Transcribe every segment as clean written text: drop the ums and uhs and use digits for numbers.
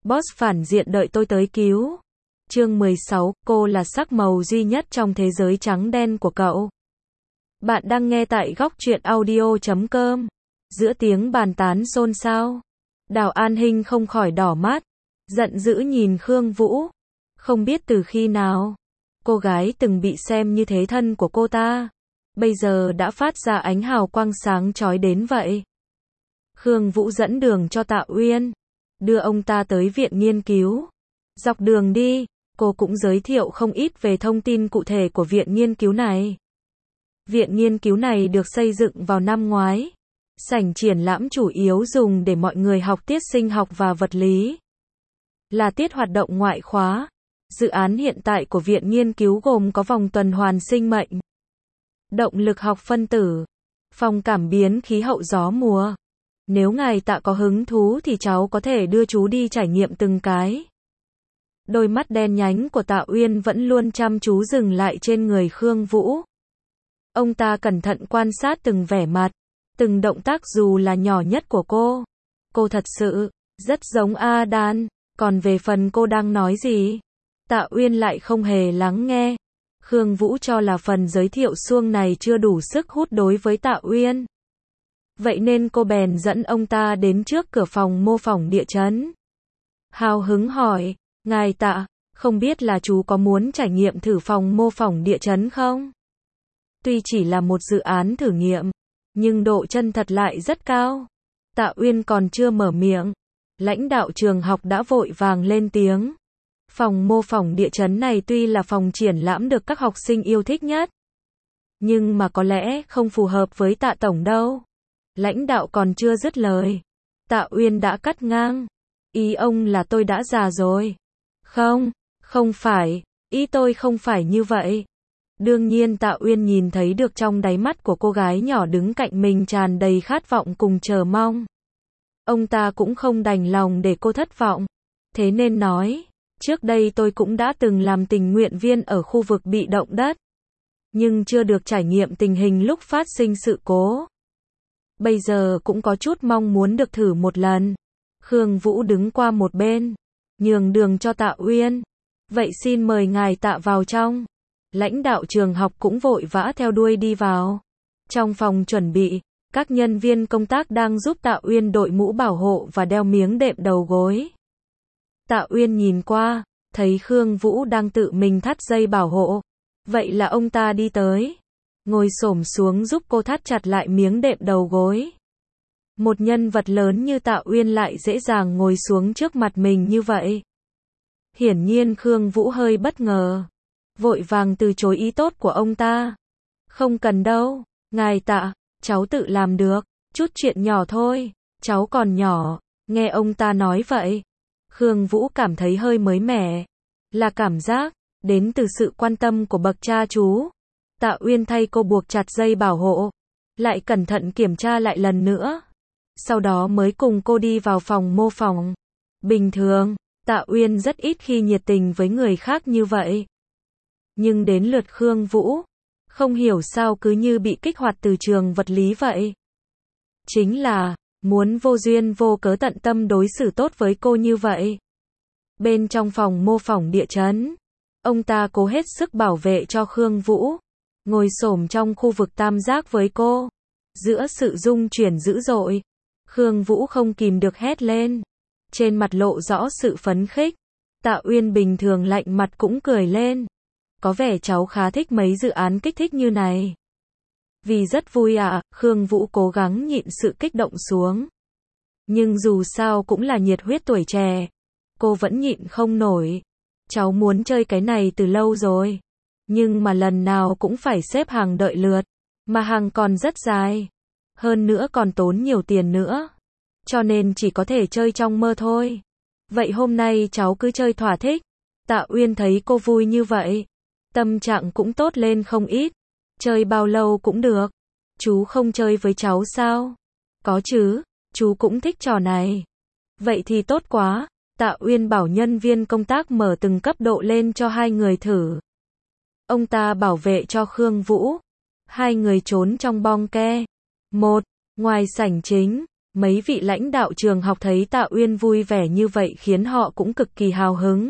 Boss phản diện đợi tôi tới cứu. Chương 16, cô là sắc màu duy nhất trong thế giới trắng đen của cậu. Bạn đang nghe tại góc truyện audio.com. Giữa tiếng bàn tán xôn xao, Đào An Hinh không khỏi đỏ mắt, giận dữ nhìn Khương Vũ. Không biết từ khi nào, cô gái từng bị xem như thế thân của cô ta, bây giờ đã phát ra ánh hào quang sáng chói đến vậy. Khương Vũ dẫn đường cho Tạ Uyên, đưa ông ta tới viện nghiên cứu. Dọc đường đi, cô cũng giới thiệu không ít về thông tin cụ thể của viện nghiên cứu này. Viện nghiên cứu này được xây dựng vào năm ngoái. Sảnh triển lãm chủ yếu dùng để mọi người học tiết sinh học và vật lý, là tiết hoạt động ngoại khóa. Dự án hiện tại của viện nghiên cứu gồm có vòng tuần hoàn sinh mệnh, động lực học phân tử, phòng cảm biến khí hậu gió mùa. Nếu ngài Tạ có hứng thú thì cháu có thể đưa chú đi trải nghiệm từng cái. Đôi mắt đen nhánh của Tạ Uyên vẫn luôn chăm chú dừng lại trên người Khương Vũ. Ông ta cẩn thận quan sát từng vẻ mặt, từng động tác dù là nhỏ nhất của cô. Cô thật sự rất giống Adan, còn về phần cô đang nói gì, Tạ Uyên lại không hề lắng nghe. Khương Vũ cho là phần giới thiệu suông này chưa đủ sức hút đối với Tạ Uyên. Vậy nên cô bèn dẫn ông ta đến trước cửa phòng mô phỏng địa chấn. Hào hứng hỏi, ngài Tạ, không biết là chú có muốn trải nghiệm thử phòng mô phỏng địa chấn không? Tuy chỉ là một dự án thử nghiệm, nhưng độ chân thật lại rất cao. Tạ Uyên còn chưa mở miệng, lãnh đạo trường học đã vội vàng lên tiếng. Phòng mô phỏng địa chấn này tuy là phòng triển lãm được các học sinh yêu thích nhất, nhưng mà có lẽ không phù hợp với Tạ tổng đâu. Lãnh đạo còn chưa dứt lời, Tạ Uyên đã cắt ngang. Ý ông là tôi đã già rồi. Không phải, ý tôi không phải như vậy. Đương nhiên Tạ Uyên nhìn thấy được trong đáy mắt của cô gái nhỏ đứng cạnh mình tràn đầy khát vọng cùng chờ mong. Ông ta cũng không đành lòng để cô thất vọng. Thế nên nói, trước đây tôi cũng đã từng làm tình nguyện viên ở khu vực bị động đất, nhưng chưa được trải nghiệm tình hình lúc phát sinh sự cố. Bây giờ cũng có chút mong muốn được thử một lần. Khương Vũ đứng qua một bên, nhường đường cho Tạ Uyên. Vậy xin mời ngài Tạ vào trong. Lãnh đạo trường học cũng vội vã theo đuôi đi vào. Trong phòng chuẩn bị, các nhân viên công tác đang giúp Tạ Uyên đội mũ bảo hộ và đeo miếng đệm đầu gối. Tạ Uyên nhìn qua, thấy Khương Vũ đang tự mình thắt dây bảo hộ. Vậy là ông ta đi tới, ngồi xổm xuống giúp cô thắt chặt lại miếng đệm đầu gối. Một nhân vật lớn như Tạ Uyên lại dễ dàng ngồi xuống trước mặt mình như vậy. Hiển nhiên Khương Vũ hơi bất ngờ, vội vàng từ chối ý tốt của ông ta. Không cần đâu, ngài Tạ, cháu tự làm được, chút chuyện nhỏ thôi, cháu còn nhỏ. Nghe ông ta nói vậy, Khương Vũ cảm thấy hơi mới mẻ, là cảm giác đến từ sự quan tâm của bậc cha chú. Tạ Uyên thay cô buộc chặt dây bảo hộ, lại cẩn thận kiểm tra lại lần nữa, sau đó mới cùng cô đi vào phòng mô phỏng. Bình thường, Tạ Uyên rất ít khi nhiệt tình với người khác như vậy. Nhưng đến lượt Khương Vũ, không hiểu sao cứ như bị kích hoạt từ trường vật lý vậy. Chính là, muốn vô duyên vô cớ tận tâm đối xử tốt với cô như vậy. Bên trong phòng mô phỏng địa chấn, ông ta cố hết sức bảo vệ cho Khương Vũ, ngồi xổm trong khu vực tam giác với cô. Giữa sự rung chuyển dữ dội, Khương Vũ không kìm được hét lên. Trên mặt lộ rõ sự phấn khích. Tạ Uyên bình thường lạnh mặt cũng cười lên. Có vẻ cháu khá thích mấy dự án kích thích như này. Vì rất vui ạ. Khương Vũ cố gắng nhịn sự kích động xuống. Nhưng dù sao cũng là nhiệt huyết tuổi trẻ. Cô vẫn nhịn không nổi. Cháu muốn chơi cái này từ lâu rồi. Nhưng mà lần nào cũng phải xếp hàng đợi lượt. Mà hàng còn rất dài. Hơn nữa còn tốn nhiều tiền nữa. Cho nên chỉ có thể chơi trong mơ thôi. Vậy hôm nay cháu cứ chơi thỏa thích. Tạ Uyên thấy cô vui như vậy, tâm trạng cũng tốt lên không ít. Chơi bao lâu cũng được. Chú không chơi với cháu sao? Có chứ, chú cũng thích trò này. Vậy thì tốt quá. Tạ Uyên bảo nhân viên công tác mở từng cấp độ lên cho hai người thử. Ông ta bảo vệ cho Khương Vũ. Hai người trốn trong bong ke. Ngoài sảnh chính, Mấy vị lãnh đạo trường học thấy Tạ Uyên vui vẻ như vậy khiến họ cũng cực kỳ hào hứng.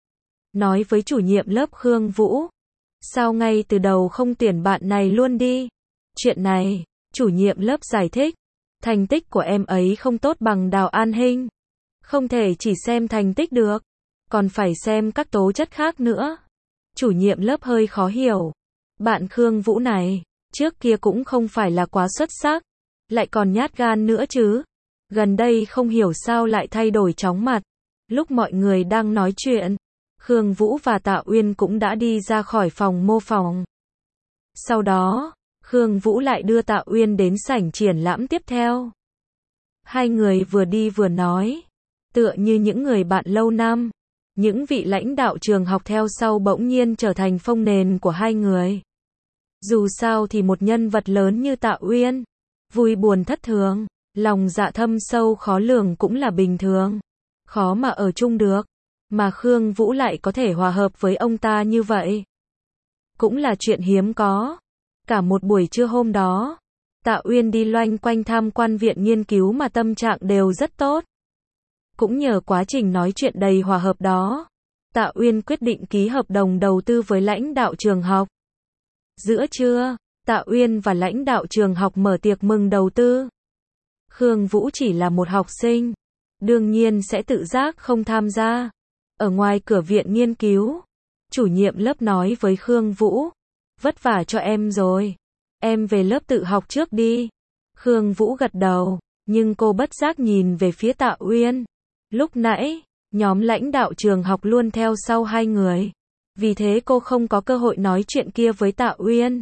Nói với chủ nhiệm lớp Khương Vũ, sao ngay từ đầu không tuyển bạn này luôn đi? Chuyện này, chủ nhiệm lớp giải thích, thành tích của em ấy không tốt bằng Đào An Hinh. Không thể chỉ xem thành tích được, còn phải xem các tố chất khác nữa. Chủ nhiệm lớp hơi khó hiểu. Bạn Khương Vũ này, trước kia cũng không phải là quá xuất sắc, lại còn nhát gan nữa chứ. Gần đây không hiểu sao lại thay đổi chóng mặt. Lúc mọi người đang nói chuyện, Khương Vũ và Tạ Uyên cũng đã đi ra khỏi phòng mô phỏng. Sau đó, Khương Vũ lại đưa Tạ Uyên đến sảnh triển lãm tiếp theo. Hai người vừa đi vừa nói, tựa như những người bạn lâu năm. Những vị lãnh đạo trường học theo sau bỗng nhiên trở thành phông nền của hai người. Dù sao thì một nhân vật lớn như Tạ Uyên, vui buồn thất thường, lòng dạ thâm sâu khó lường cũng là bình thường. Khó mà ở chung được, mà Khương Vũ lại có thể hòa hợp với ông ta như vậy. Cũng là chuyện hiếm có. Cả một buổi trưa hôm đó, Tạ Uyên đi loanh quanh tham quan viện nghiên cứu mà tâm trạng đều rất tốt. Cũng nhờ quá trình nói chuyện đầy hòa hợp đó, Tạ Uyên quyết định ký hợp đồng đầu tư với lãnh đạo trường học. Giữa trưa, Tạ Uyên và lãnh đạo trường học mở tiệc mừng đầu tư. Khương Vũ chỉ là một học sinh, đương nhiên sẽ tự giác không tham gia. Ở ngoài cửa viện nghiên cứu, chủ nhiệm lớp nói với Khương Vũ, vất vả cho em rồi, em về lớp tự học trước đi. Khương Vũ gật đầu, nhưng cô bất giác nhìn về phía Tạ Uyên. Lúc nãy, nhóm lãnh đạo trường học luôn theo sau hai người. Vì thế cô không có cơ hội nói chuyện kia với Tạ Uyên.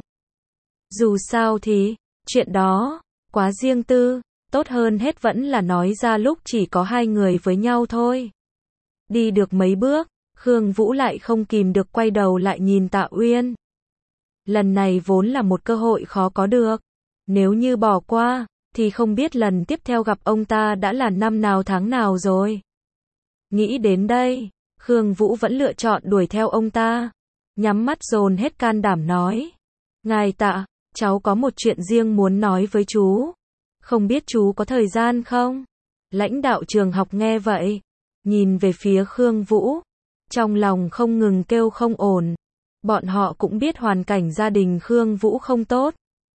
Dù sao thì, chuyện đó, quá riêng tư, tốt hơn hết vẫn là nói ra lúc chỉ có hai người với nhau thôi. Đi được mấy bước, Khương Vũ lại không kìm được quay đầu lại nhìn Tạ Uyên. Lần này vốn là một cơ hội khó có được. Nếu như bỏ qua, thì không biết lần tiếp theo gặp ông ta đã là năm nào tháng nào rồi. Nghĩ đến đây, Khương Vũ vẫn lựa chọn đuổi theo ông ta. Nhắm mắt dồn hết can đảm nói. Ngài Tạ, cháu có một chuyện riêng muốn nói với chú. Không biết chú có thời gian không? Lãnh đạo trường học nghe vậy, nhìn về phía Khương Vũ. Trong lòng không ngừng kêu không ổn. Bọn họ cũng biết hoàn cảnh gia đình Khương Vũ không tốt.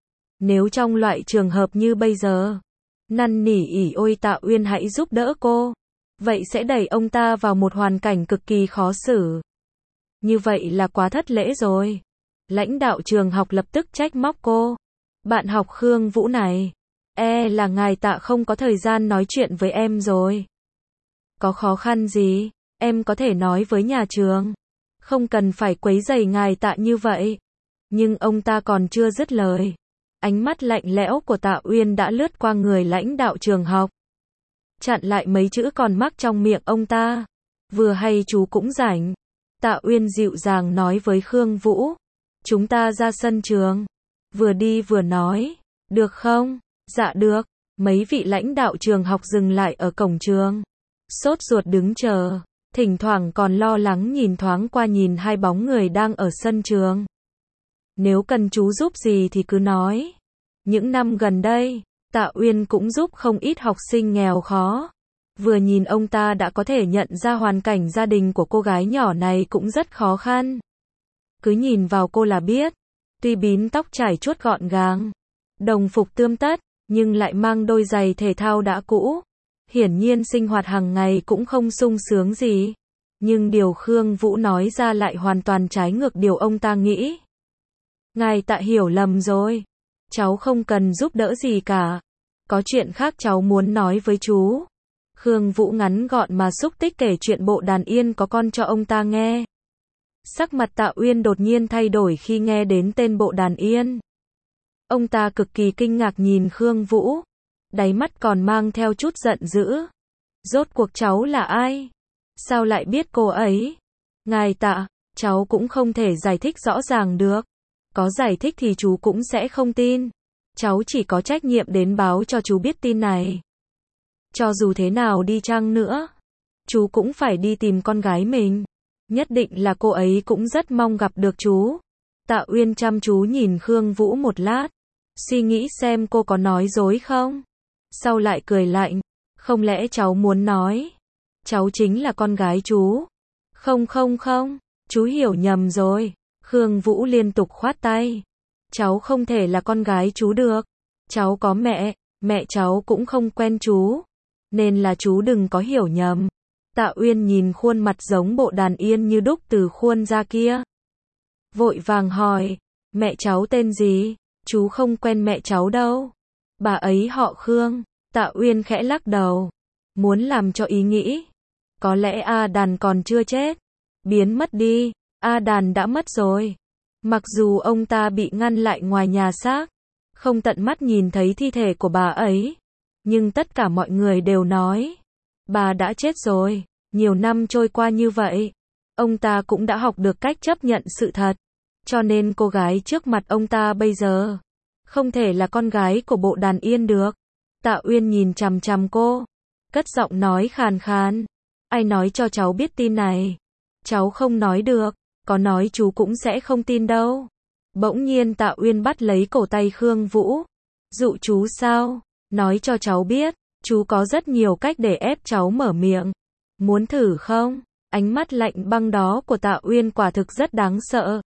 Nếu trong loại trường hợp như bây giờ, năn nỉ ỉ ôi Tạ Uyên hãy giúp đỡ cô, vậy sẽ đẩy ông ta vào một hoàn cảnh cực kỳ khó xử. Như vậy là quá thất lễ rồi. Lãnh đạo trường học lập tức trách móc cô. Bạn học Khương Vũ này, là ngài Tạ không có thời gian nói chuyện với em rồi. Có khó khăn gì, em có thể nói với nhà trường. Không cần phải quấy rầy ngài Tạ như vậy. Nhưng ông ta còn chưa dứt lời. Ánh mắt lạnh lẽo của Tạ Uyên đã lướt qua người lãnh đạo trường học. Chặn lại mấy chữ còn mắc trong miệng ông ta. Vừa hay chú cũng rảnh. Tạ Uyên dịu dàng nói với Khương Vũ. Chúng ta ra sân trường. Vừa đi vừa nói. Được không? Dạ được. Mấy vị lãnh đạo trường học dừng lại ở cổng trường. Sốt ruột đứng chờ. Thỉnh thoảng còn lo lắng nhìn thoáng qua nhìn hai bóng người đang ở sân trường. Nếu cần chú giúp gì thì cứ nói. Những năm gần đây, Tạ Uyên cũng giúp không ít học sinh nghèo khó. Vừa nhìn ông ta đã có thể nhận ra hoàn cảnh gia đình của cô gái nhỏ này cũng rất khó khăn. Cứ nhìn vào cô là biết. Tuy bím tóc trải chuốt gọn gàng, đồng phục tươm tất, nhưng lại mang đôi giày thể thao đã cũ. Hiển nhiên sinh hoạt hàng ngày cũng không sung sướng gì. Nhưng điều Khương Vũ nói ra lại hoàn toàn trái ngược điều ông ta nghĩ. Ngài Tạ hiểu lầm rồi. Cháu không cần giúp đỡ gì cả. Có chuyện khác cháu muốn nói với chú. Khương Vũ ngắn gọn mà xúc tích kể chuyện bộ đàn yên có con cho ông ta nghe. Sắc mặt Tạ Uyên đột nhiên thay đổi khi nghe đến tên bộ đàn yên. Ông ta cực kỳ kinh ngạc nhìn Khương Vũ. Đáy mắt còn mang theo chút giận dữ. Rốt cuộc cháu là ai? Sao lại biết cô ấy? Ngài Tạ, cháu cũng không thể giải thích rõ ràng được. Có giải thích thì chú cũng sẽ không tin. Cháu chỉ có trách nhiệm đến báo cho chú biết tin này. Cho dù thế nào đi chăng nữa, chú cũng phải đi tìm con gái mình. Nhất định là cô ấy cũng rất mong gặp được chú. Tạ Uyên chăm chú nhìn Khương Vũ một lát. Suy nghĩ xem cô có nói dối không. sau lại cười lạnh. Không lẽ cháu muốn nói, cháu chính là con gái chú? Không không không, chú hiểu nhầm rồi. Khương Vũ liên tục khoát tay. Cháu không thể là con gái chú được. Cháu có mẹ, mẹ cháu cũng không quen chú. Nên là chú đừng có hiểu nhầm. Tạ Uyên nhìn khuôn mặt giống bộ đàn yên như đúc từ khuôn ra kia. Vội vàng hỏi, mẹ cháu tên gì? Chú không quen mẹ cháu đâu. Bà ấy họ Khương. Tạ Uyên khẽ lắc đầu. Muốn làm cho ý nghĩ. Có lẽ A Đàn còn chưa chết. Biến mất đi. A Đàn đã mất rồi. Mặc dù ông ta bị ngăn lại ngoài nhà xác, không tận mắt nhìn thấy thi thể của bà ấy, nhưng tất cả mọi người đều nói, bà đã chết rồi. Nhiều năm trôi qua như vậy, ông ta cũng đã học được cách chấp nhận sự thật, cho nên cô gái trước mặt ông ta bây giờ không thể là con gái của bộ đàn yên được. Tạ Uyên nhìn chằm chằm cô, cất giọng nói khàn khàn, ai nói cho cháu biết tin này? Cháu không nói được, có nói chú cũng sẽ không tin đâu. Bỗng nhiên Tạ Uyên bắt lấy cổ tay Khương Vũ. Dụ chú sao? Nói cho cháu biết, chú có rất nhiều cách để ép cháu mở miệng. Muốn thử không? Ánh mắt lạnh băng đó của Tạ Uyên quả thực rất đáng sợ,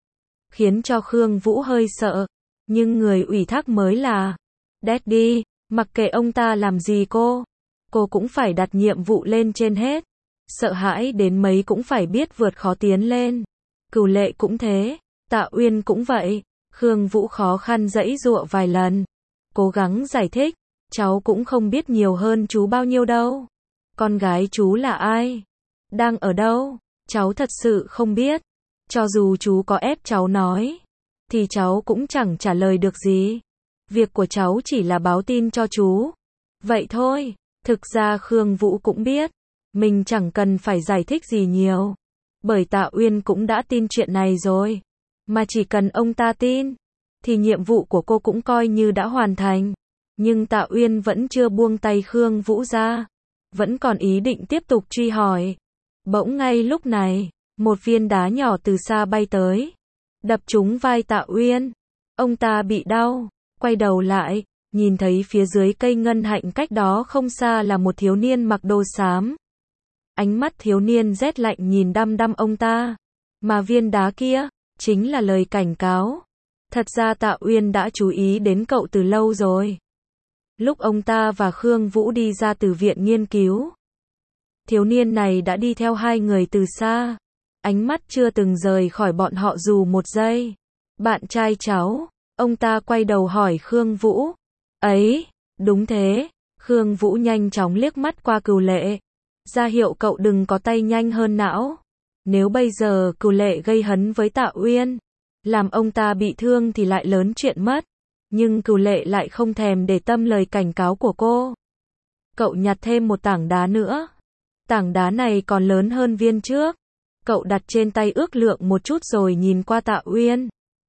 khiến cho Khương Vũ hơi sợ. Nhưng người ủy thác mới là Daddy, mặc kệ ông ta làm gì cô cũng phải đặt nhiệm vụ lên trên hết. Sợ hãi đến mấy cũng phải biết vượt khó tiến lên. Cửu Lệ cũng thế, Tạ Uyên cũng vậy. Khương Vũ khó khăn giãy giụa vài lần, cố gắng giải thích, cháu cũng không biết nhiều hơn chú bao nhiêu đâu. Con gái chú là ai? Đang ở đâu? Cháu thật sự không biết. Cho dù chú có ép cháu nói, thì cháu cũng chẳng trả lời được gì. Việc của cháu chỉ là báo tin cho chú. Vậy thôi. Thực ra Khương Vũ cũng biết, mình chẳng cần phải giải thích gì nhiều. Bởi Tạ Uyên cũng đã tin chuyện này rồi. Mà chỉ cần ông ta tin, thì nhiệm vụ của cô cũng coi như đã hoàn thành. Nhưng Tạ Uyên vẫn chưa buông tay Khương Vũ ra, vẫn còn ý định tiếp tục truy hỏi. Bỗng ngay lúc này, một viên đá nhỏ từ xa bay tới, đập trúng vai Tạ Uyên. Ông ta bị đau, quay đầu lại, nhìn thấy phía dưới cây ngân hạnh cách đó không xa là một thiếu niên mặc đồ xám. Ánh mắt thiếu niên rét lạnh nhìn đăm đăm ông ta. Mà viên đá kia, chính là lời cảnh cáo. Thật ra Tạ Uyên đã chú ý đến cậu từ lâu rồi. Lúc ông ta và Khương Vũ đi ra từ viện nghiên cứu, thiếu niên này đã đi theo hai người từ xa. Ánh mắt chưa từng rời khỏi bọn họ dù một giây. Bạn trai cháu, ông ta quay đầu hỏi Khương Vũ. Ấy, đúng thế. Khương Vũ nhanh chóng liếc mắt qua Cửu Lệ, ra hiệu cậu đừng có tay nhanh hơn não. Nếu bây giờ Cửu Lệ gây hấn với Tạ Uyên, làm ông ta bị thương thì lại lớn chuyện mất. Nhưng Cửu Lệ lại không thèm để tâm lời cảnh cáo của cô. Cậu nhặt thêm một tảng đá nữa. Tảng đá này còn lớn hơn viên trước. Cậu đặt trên tay ước lượng một chút rồi nhìn qua Tạ Uyên.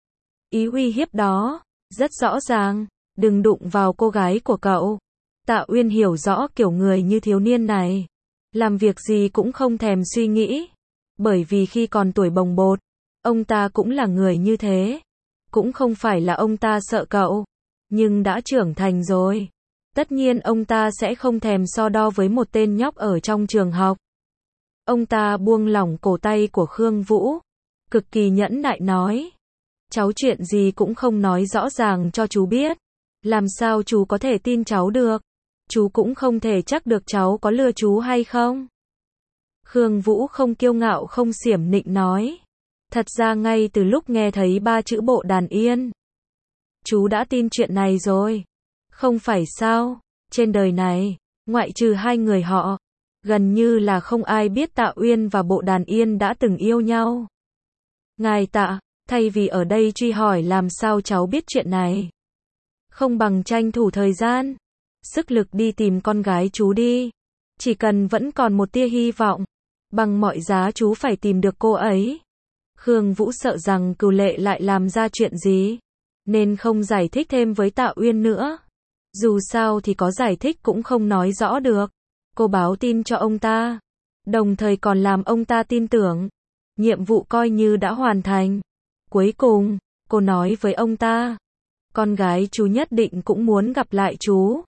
Ý uy hiếp đó rất rõ ràng, đừng đụng vào cô gái của cậu. Tạ Uyên hiểu rõ kiểu người như thiếu niên này, làm việc gì cũng không thèm suy nghĩ. Bởi vì khi còn tuổi bồng bột, ông ta cũng là người như thế. Cũng không phải là ông ta sợ cậu, nhưng đã trưởng thành rồi, tất nhiên ông ta sẽ không thèm so đo với một tên nhóc ở trong trường học. Ông ta buông lỏng cổ tay của Khương Vũ, cực kỳ nhẫn nại nói. Cháu chuyện gì cũng không nói rõ ràng cho chú biết. Làm sao chú có thể tin cháu được? Chú cũng không thể chắc được cháu có lừa chú hay không. Khương Vũ không kiêu ngạo không xiểm nịnh nói. Thật ra ngay từ lúc nghe thấy ba chữ bộ đàn yên, chú đã tin chuyện này rồi. Không phải sao? Trên đời này, ngoại trừ hai người họ, gần như là không ai biết Tạ Uyên và bộ đàn yên đã từng yêu nhau. Ngài Tạ, thay vì ở đây truy hỏi làm sao cháu biết chuyện này, không bằng tranh thủ thời gian, sức lực đi tìm con gái chú đi. Chỉ cần vẫn còn một tia hy vọng, bằng mọi giá chú phải tìm được cô ấy. Khương Vũ sợ rằng Cửu Lệ lại làm ra chuyện gì, nên không giải thích thêm với Tạ Uyên nữa. Dù sao thì có giải thích cũng không nói rõ được. Cô báo tin cho ông ta, đồng thời còn làm ông ta tin tưởng. Nhiệm vụ coi như đã hoàn thành. Cuối cùng, cô nói với ông ta, con gái chú nhất định cũng muốn gặp lại chú.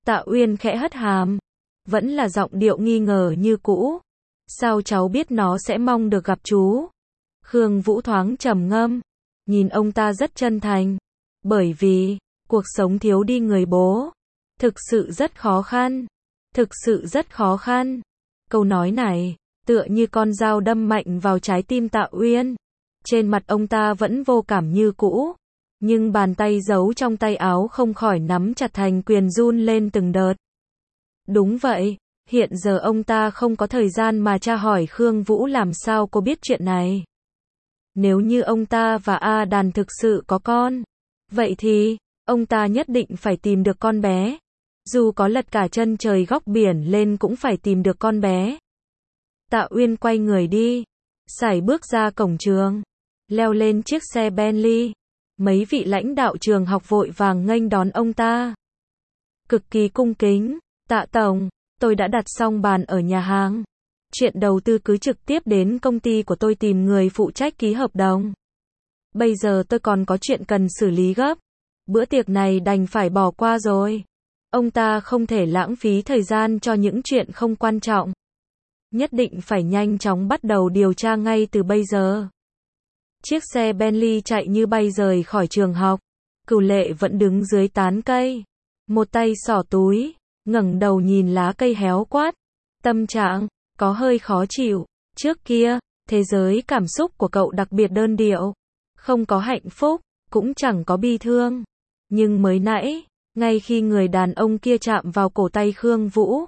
Tạ Uyên khẽ hất hàm. Vẫn là giọng điệu nghi ngờ như cũ. Sao cháu biết nó sẽ mong được gặp chú? Khương Vũ thoáng trầm ngâm. Nhìn ông ta rất chân thành. Bởi vì, cuộc sống thiếu đi người bố. Thực sự rất khó khăn. Thực sự rất khó khăn. Câu nói này, tựa như con dao đâm mạnh vào trái tim Tạ Uyên. Trên mặt ông ta vẫn vô cảm như cũ. Nhưng bàn tay giấu trong tay áo không khỏi nắm chặt thành quyền run lên từng đợt. Đúng vậy, hiện giờ ông ta không có thời gian mà tra hỏi Khương Vũ làm sao cô biết chuyện này. Nếu như ông ta và A Đàn thực sự có con, vậy thì, ông ta nhất định phải tìm được con bé. Dù có lật cả chân trời góc biển lên cũng phải tìm được con bé. Tạ Uyên quay người đi, sải bước ra cổng trường, leo lên chiếc xe Bentley. Mấy vị lãnh đạo trường học vội vàng nghênh đón ông ta. Cực kỳ cung kính, Tạ Tổng, tôi đã đặt xong bàn ở nhà hàng. Chuyện đầu tư cứ trực tiếp đến công ty của tôi tìm người phụ trách ký hợp đồng. Bây giờ tôi còn có chuyện cần xử lý gấp. Bữa tiệc này đành phải bỏ qua rồi. Ông ta không thể lãng phí thời gian cho những chuyện không quan trọng. Nhất định phải nhanh chóng bắt đầu điều tra ngay từ bây giờ. Chiếc xe Bentley chạy như bay rời khỏi trường học. Cửu Lệ vẫn đứng dưới tán cây. Một tay xỏ túi, ngẩng đầu nhìn lá cây héo quát. Tâm trạng, có hơi khó chịu. Trước kia, thế giới cảm xúc của cậu đặc biệt đơn điệu. Không có hạnh phúc, cũng chẳng có bi thương. Nhưng mới nãy, ngay khi người đàn ông kia chạm vào cổ tay Khương Vũ,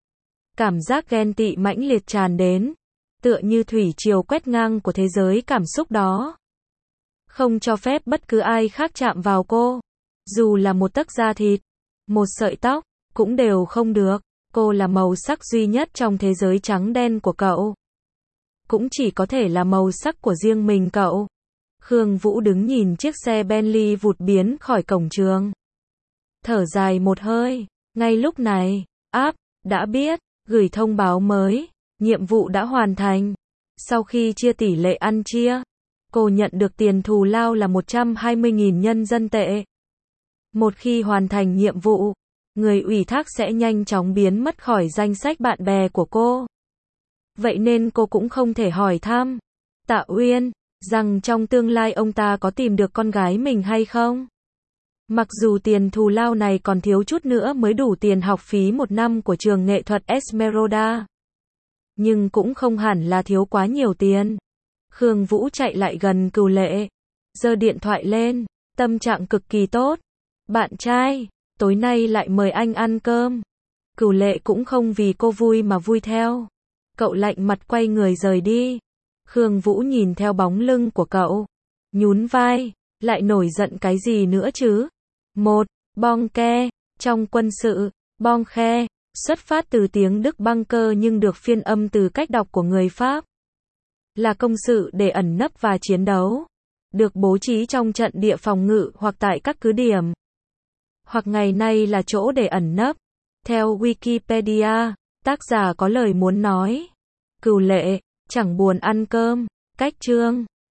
cảm giác ghen tị mãnh liệt tràn đến. Tựa như thủy triều quét ngang của thế giới cảm xúc đó. Không cho phép bất cứ ai khác chạm vào cô. Dù là một tấc da thịt, một sợi tóc, cũng đều không được. Cô là màu sắc duy nhất trong thế giới trắng đen của cậu. Cũng chỉ có thể là màu sắc của riêng mình cậu. Khương Vũ đứng nhìn chiếc xe Bentley vụt biến khỏi cổng trường. Thở dài một hơi. Ngay lúc này, app đã biết, gửi thông báo mới. Nhiệm vụ đã hoàn thành. Sau khi chia tỷ lệ ăn chia, cô nhận được tiền thù lao là 120.000 nhân dân tệ. Một khi hoàn thành nhiệm vụ, người ủy thác sẽ nhanh chóng biến mất khỏi danh sách bạn bè của cô. Vậy nên cô cũng không thể hỏi thăm Tạ Uyên rằng trong tương lai ông ta có tìm được con gái mình hay không. Mặc dù tiền thù lao này còn thiếu chút nữa mới đủ tiền học phí một năm của trường nghệ thuật Esmeralda. Nhưng cũng không hẳn là thiếu quá nhiều tiền. Khương Vũ chạy lại gần Cửu Lệ, giơ điện thoại lên, tâm trạng cực kỳ tốt. Bạn trai, tối nay lại mời anh ăn cơm. Cửu Lệ cũng không vì cô vui mà vui theo. Cậu lạnh mặt quay người rời đi. Khương Vũ nhìn theo bóng lưng của cậu, nhún vai, lại nổi giận cái gì nữa chứ? Một, bong ke, trong quân sự, bong khe, xuất phát từ tiếng Đức bunker nhưng được phiên âm từ cách đọc của người Pháp. Là công sự để ẩn nấp và chiến đấu. Được bố trí trong trận địa phòng ngự hoặc tại các cứ điểm. Hoặc ngày nay là chỗ để ẩn nấp. Theo Wikipedia, tác giả có lời muốn nói. Cửu Lệ, chẳng buồn ăn cơm, cách chương.